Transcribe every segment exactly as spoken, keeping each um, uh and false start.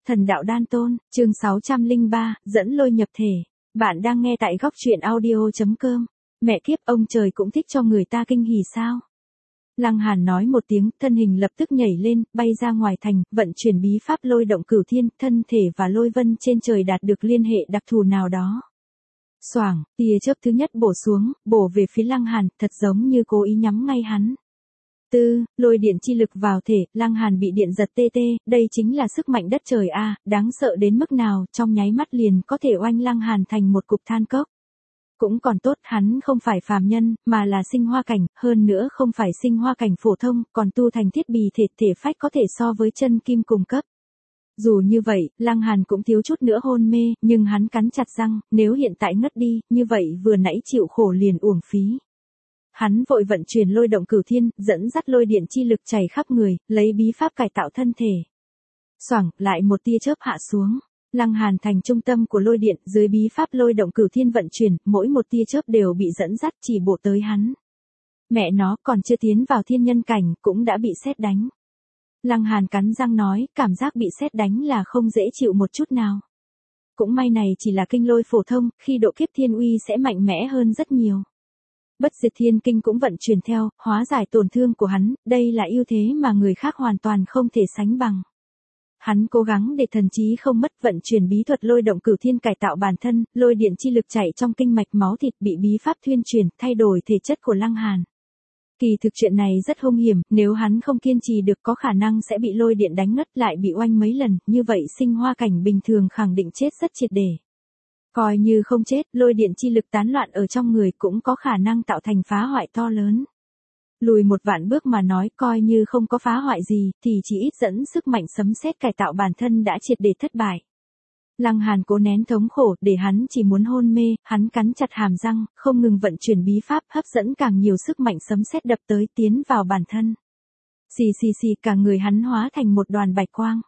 Thần đạo đan tôn, chương sáu trăm lẻ ba, dẫn lôi nhập thể. Bạn đang nghe tại góc truyện audio.com. Mẹ kiếp, ông trời cũng thích cho người ta kinh hỉ sao? Lăng Hàn nói một tiếng, thân hình lập tức nhảy lên, bay ra ngoài thành, vận chuyển bí pháp lôi động cửu thiên, thân thể và lôi vân trên trời đạt được liên hệ đặc thù nào đó. Xoảng, tia chớp thứ nhất bổ xuống, bổ về phía Lăng Hàn, thật giống như cố ý nhắm ngay hắn. Tư, lôi điện chi lực vào thể, Lăng Hàn bị điện giật tê tê, đây chính là sức mạnh đất trời a, à, đáng sợ đến mức nào, trong nháy mắt liền có thể oanh Lăng Hàn thành một cục than cốc. Cũng còn tốt, hắn không phải phàm nhân, mà là sinh hoa cảnh, hơn nữa không phải sinh hoa cảnh phổ thông, còn tu thành thiết bì thể thể phách có thể so với chân kim cùng cấp. Dù như vậy, Lăng Hàn cũng thiếu chút nữa hôn mê, nhưng hắn cắn chặt răng, nếu hiện tại ngất đi, như vậy vừa nãy chịu khổ liền uổng phí. Hắn vội vận chuyển lôi động cửu thiên, dẫn dắt lôi điện chi lực chảy khắp người, lấy bí pháp cải tạo thân thể. Xoảng, lại một tia chớp hạ xuống. Lăng Hàn thành trung tâm của lôi điện, dưới bí pháp lôi động cửu thiên vận chuyển, mỗi một tia chớp đều bị dẫn dắt chỉ bộ tới hắn. Mẹ nó còn chưa tiến vào thiên nhân cảnh, cũng đã bị sét đánh. Lăng Hàn cắn răng nói, cảm giác bị sét đánh là không dễ chịu một chút nào. Cũng may này chỉ là kinh lôi phổ thông, khi độ kiếp thiên uy sẽ mạnh mẽ hơn rất nhiều. Bất diệt thiên kinh cũng vận chuyển theo, hóa giải tổn thương của hắn, đây là ưu thế mà người khác hoàn toàn không thể sánh bằng. Hắn cố gắng để thần trí không mất, vận chuyển bí thuật lôi động cửu thiên cải tạo bản thân, lôi điện chi lực chảy trong kinh mạch máu thịt bị bí pháp thuyên chuyển, thay đổi thể chất của Lăng Hàn. Kỳ thực chuyện này rất hung hiểm, nếu hắn không kiên trì được có khả năng sẽ bị lôi điện đánh ngất lại bị oanh mấy lần, như vậy sinh hoa cảnh bình thường khẳng định chết rất triệt để. Coi như không chết, lôi điện chi lực tán loạn ở trong người cũng có khả năng tạo thành phá hoại to lớn. Lùi một vạn bước mà nói, coi như không có phá hoại gì, thì chỉ ít dẫn sức mạnh sấm sét cải tạo bản thân đã triệt để thất bại. Lăng Hàn cố nén thống khổ, để hắn chỉ muốn hôn mê, hắn cắn chặt hàm răng, không ngừng vận chuyển bí pháp hấp dẫn càng nhiều sức mạnh sấm sét đập tới tiến vào bản thân. Xì xì xì, cả người hắn hóa thành một đoàn bạch quang.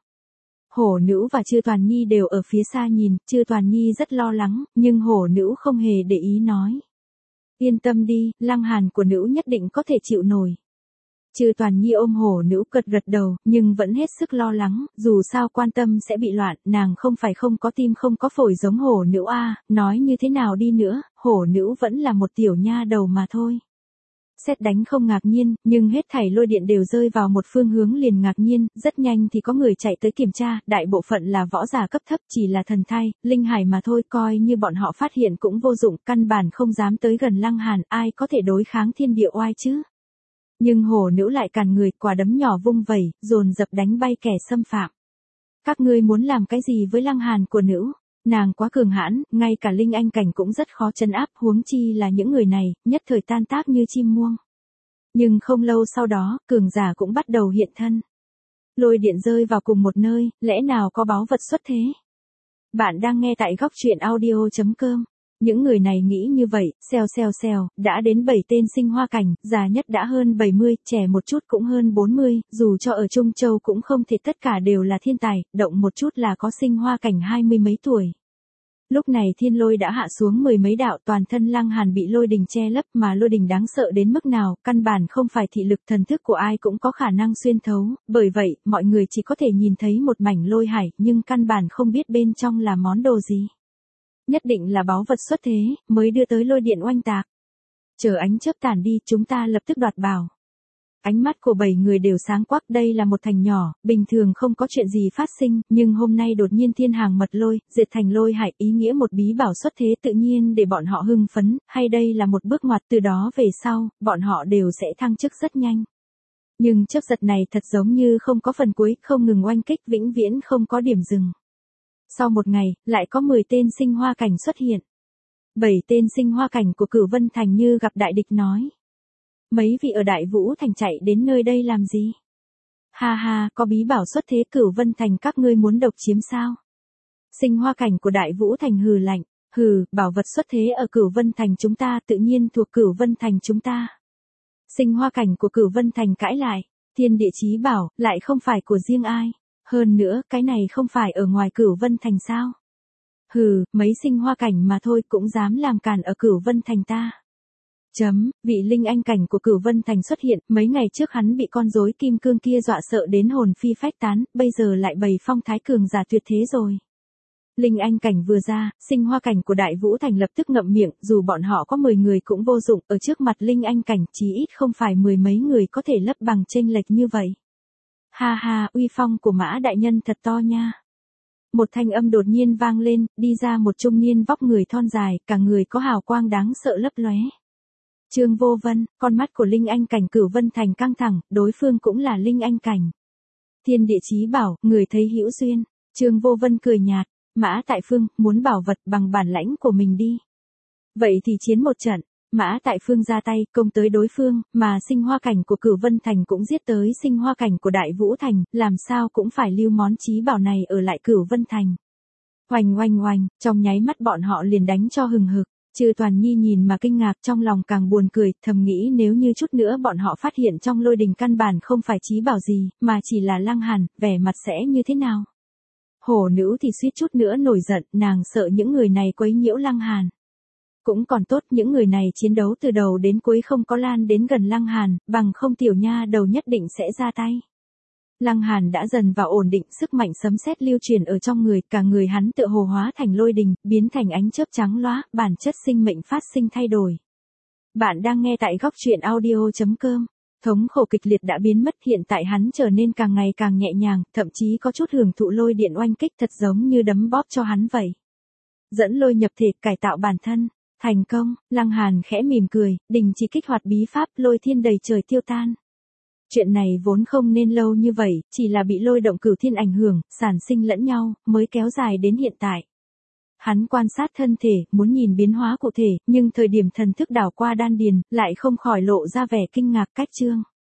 Hổ nữ và Chư Toàn Nhi đều ở phía xa nhìn, Chư Toàn Nhi rất lo lắng, nhưng hổ nữ không hề để ý nói. Yên tâm đi, Lăng Hàn của nữ nhất định có thể chịu nổi. Chư Toàn Nhi ôm hổ nữ gật gật đầu, nhưng vẫn hết sức lo lắng, dù sao quan tâm sẽ bị loạn, nàng không phải không có tim không có phổi giống hổ nữ a, à, nói như thế nào đi nữa, hổ nữ vẫn là một tiểu nha đầu mà thôi. Sét đánh không ngạc nhiên, nhưng hết thảy lôi điện đều rơi vào một phương hướng liền ngạc nhiên, rất nhanh thì có người chạy tới kiểm tra, đại bộ phận là võ giả cấp thấp, chỉ là thần thai, linh hải mà thôi, coi như bọn họ phát hiện cũng vô dụng, căn bản không dám tới gần Lăng Hàn, ai có thể đối kháng thiên địa oai chứ. Nhưng hổ nữ lại càn người, quả đấm nhỏ vung vẩy, dồn dập đánh bay kẻ xâm phạm. Các ngươi muốn làm cái gì với Lăng Hàn của nữ? Nàng quá cường hãn, ngay cả linh anh cảnh cũng rất khó trấn áp, huống chi là những người này, nhất thời tan tác như chim muông. Nhưng không lâu sau đó, cường giả cũng bắt đầu hiện thân. Lôi điện rơi vào cùng một nơi, lẽ nào có báu vật xuất thế? Bạn đang nghe tại góc truyện audio.com. Những người này nghĩ như vậy, xèo xèo xèo, đã đến bảy tên sinh hoa cảnh, già nhất đã hơn bảy mươi, trẻ một chút cũng hơn bốn mươi, dù cho ở Trung Châu cũng không thể tất cả đều là thiên tài, động một chút là có sinh hoa cảnh hai mươi mấy tuổi. Lúc này thiên lôi đã hạ xuống mười mấy đạo, toàn thân Lăng Hàn bị lôi đình che lấp, mà lôi đình đáng sợ đến mức nào, căn bản không phải thị lực thần thức của ai cũng có khả năng xuyên thấu, bởi vậy, mọi người chỉ có thể nhìn thấy một mảnh lôi hải, nhưng căn bản không biết bên trong là món đồ gì. Nhất định là báu vật xuất thế, mới đưa tới lôi điện oanh tạc. Chờ ánh chớp tàn đi, chúng ta lập tức đoạt bảo. Ánh mắt của bảy người đều sáng quắc, đây là một thành nhỏ, bình thường không có chuyện gì phát sinh, nhưng hôm nay đột nhiên thiên hàng mật lôi, diệt thành lôi hải, ý nghĩa một bí bảo xuất thế tự nhiên để bọn họ hưng phấn, hay đây là một bước ngoặt, từ đó về sau, bọn họ đều sẽ thăng chức rất nhanh. Nhưng chớp giật này thật giống như không có phần cuối, không ngừng oanh kích, vĩnh viễn không có điểm dừng. Sau một ngày, lại có mười tên sinh hoa cảnh xuất hiện. bảy tên sinh hoa cảnh của Cửu Vân Thành như gặp đại địch nói. Mấy vị ở Đại Vũ Thành chạy đến nơi đây làm gì? Ha ha, có bí bảo xuất thế Cửu Vân Thành các ngươi muốn độc chiếm sao? Sinh hoa cảnh của Đại Vũ Thành hừ lạnh, hừ, bảo vật xuất thế ở Cửu Vân Thành chúng ta tự nhiên thuộc Cửu Vân Thành chúng ta. Sinh hoa cảnh của Cửu Vân Thành cãi lại, thiên địa chí bảo, lại không phải của riêng ai. Hơn nữa, cái này không phải ở ngoài Cửu Vân Thành sao? Hừ, mấy sinh hoa cảnh mà thôi cũng dám làm càn ở Cửu Vân Thành ta. Chấm, vị linh anh cảnh của Cửu Vân Thành xuất hiện, mấy ngày trước hắn bị con rối kim cương kia dọa sợ đến hồn phi phách tán, bây giờ lại bày phong thái cường giả tuyệt thế rồi. Linh anh cảnh vừa ra, sinh hoa cảnh của Đại Vũ Thành lập tức ngậm miệng, dù bọn họ có mười người cũng vô dụng, ở trước mặt linh anh cảnh chí ít không phải mười mấy người có thể lấp bằng chênh lệch như vậy. Ha ha, uy phong của Mã đại nhân thật to nha. Một thanh âm đột nhiên vang lên, đi ra một trung niên vóc người thon dài, cả người có hào quang đáng sợ lấp lóe. Trương Vô Vân, con mắt của linh anh cảnh Cửu Vân Thành căng thẳng, đối phương cũng là linh anh cảnh. Thiên địa chí bảo, người thấy hữu duyên. Trương Vô Vân cười nhạt, Mã Tại Phương, muốn bảo vật bằng bản lãnh của mình đi. Vậy thì chiến một trận, Mã Tại Phương ra tay, công tới đối phương, mà sinh hoa cảnh của Cửu Vân Thành cũng giết tới sinh hoa cảnh của Đại Vũ Thành, làm sao cũng phải lưu món chí bảo này ở lại Cửu Vân Thành. Oanh oanh oanh, trong nháy mắt bọn họ liền đánh cho hừng hực. Trừ Toàn Nhi nhìn mà kinh ngạc, trong lòng càng buồn cười, thầm nghĩ nếu như chút nữa bọn họ phát hiện trong lôi đình căn bản không phải chí bảo gì, mà chỉ là Lăng Hàn, vẻ mặt sẽ như thế nào? Hổ nữ thì suýt chút nữa nổi giận, nàng sợ những người này quấy nhiễu Lăng Hàn. Cũng còn tốt những người này chiến đấu từ đầu đến cuối không có lan đến gần Lăng Hàn, bằng không tiểu nha đầu nhất định sẽ ra tay. Lăng Hàn đã dần vào ổn định, sức mạnh sấm sét lưu truyền ở trong người, cả người hắn tựa hồ hóa thành lôi đình, biến thành ánh chớp trắng lóa, bản chất sinh mệnh phát sinh thay đổi. Bạn đang nghe tại góc truyện audio chấm com. Thống khổ kịch liệt đã biến mất, hiện tại hắn trở nên càng ngày càng nhẹ nhàng, thậm chí có chút hưởng thụ lôi điện oanh kích thật giống như đấm bóp cho hắn vậy. Dẫn lôi nhập thể, cải tạo bản thân. Thành công, Lăng Hàn khẽ mỉm cười, đình chỉ kích hoạt bí pháp, lôi thiên đầy trời tiêu tan. Chuyện này vốn không nên lâu như vậy, chỉ là bị lôi động cửu thiên ảnh hưởng, sản sinh lẫn nhau, mới kéo dài đến hiện tại. Hắn quan sát thân thể, muốn nhìn biến hóa cụ thể, nhưng thời điểm thần thức đảo qua đan điền, lại không khỏi lộ ra vẻ kinh ngạc cách chương.